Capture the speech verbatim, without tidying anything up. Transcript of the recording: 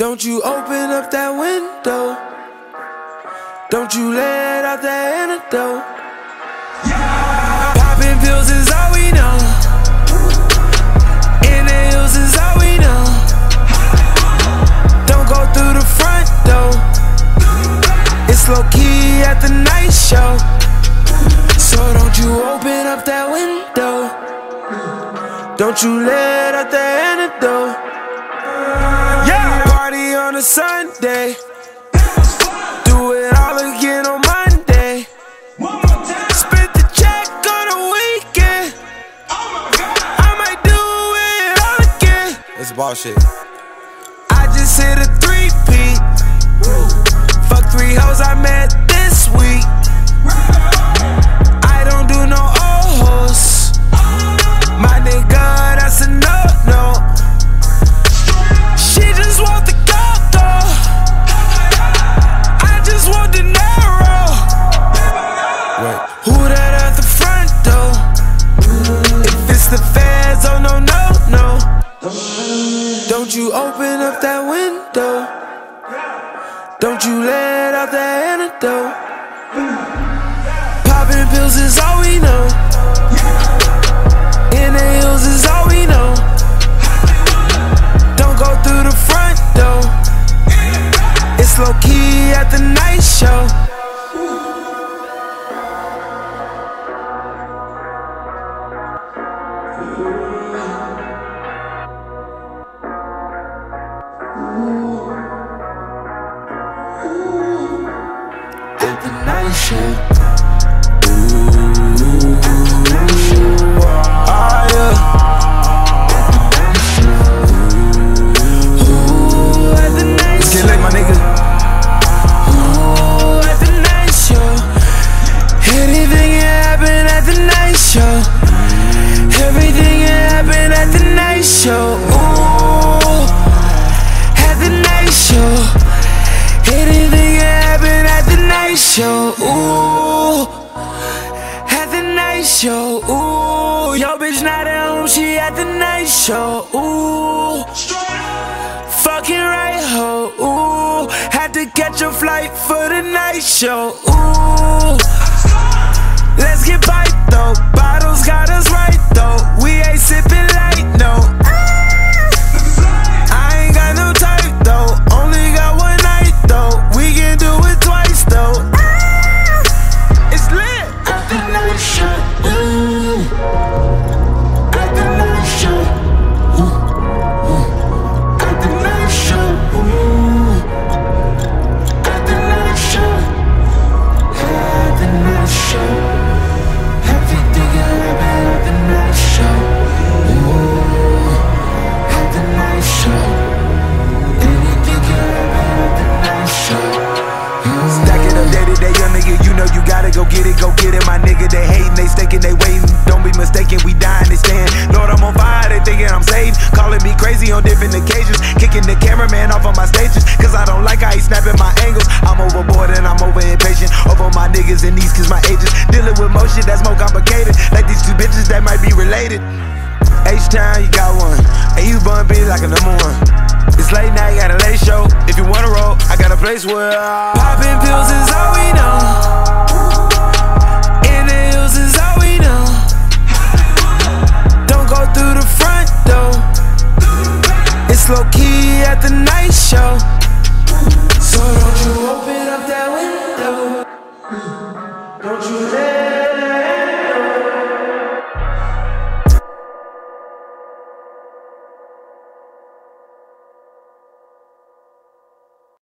Don't you open up that window. Don't you let out that antidote. Yeah. Popping pills is all we know. In the hills is all we know. Don't go through the front door. It's low key at the night show. So don't you open up that window. Don't you let out the antidote. Yeah. Party on a Sunday. Do it all again on Monday. Spit the check on the weekend. I might do it all again. It's bullshit. I just hit a three-peat. Fuck three hoes I met this week. I don't do no old hoes. My nigga, that's a no-no. She just want the gold though. I just want the narrow. Wait. Who that at the front door? If it's the feds, oh no, no, no. Don't you open up that window. Don't you let out that antidote. Popping pills is all we know. In the hills is all we know. Don't go through the front door. It's low key at the night show. At the night show. Everything can happen at the night show. Ooh, at the night show. Anything can happen at the night show. Ooh, at the night show. Ooh, yo bitch not at home, she at the night show. Ooh, fucking right ho. Ooh, had to catch a flight for the night show. Ooh, let's get piped though. Bottles got us right though. We ain't sipping light, no. I ain't got no type though. Only got one night though. We can do it twice though. It's lit. At the night show. Ooh. At the night show. Ooh. At the night show. Ooh. At the night show. At the night show. You know you gotta go get it, go get it. My nigga, they hatin', they staking, they waiting. Don't be mistaken, we dying, they stand. Lord, I'm on fire, they thinking I'm saved. Calling me crazy on different occasions. Kicking the cameraman off on my stages, cause I don't like how he snapping my angles. I'm overboard and I'm over impatient. Over my niggas and these cause my ages. Dealing with more shit that's more complicated. Like these two bitches that might be related. H-Town, you got one. And you bun be like a number one. It's late night, got a late show. If you wanna roll, I got a place where uh, popping pills is all we know. In the hills is all we know. Don't go through the front door. It's low key at the night show. So don't you open up that window. Don't you let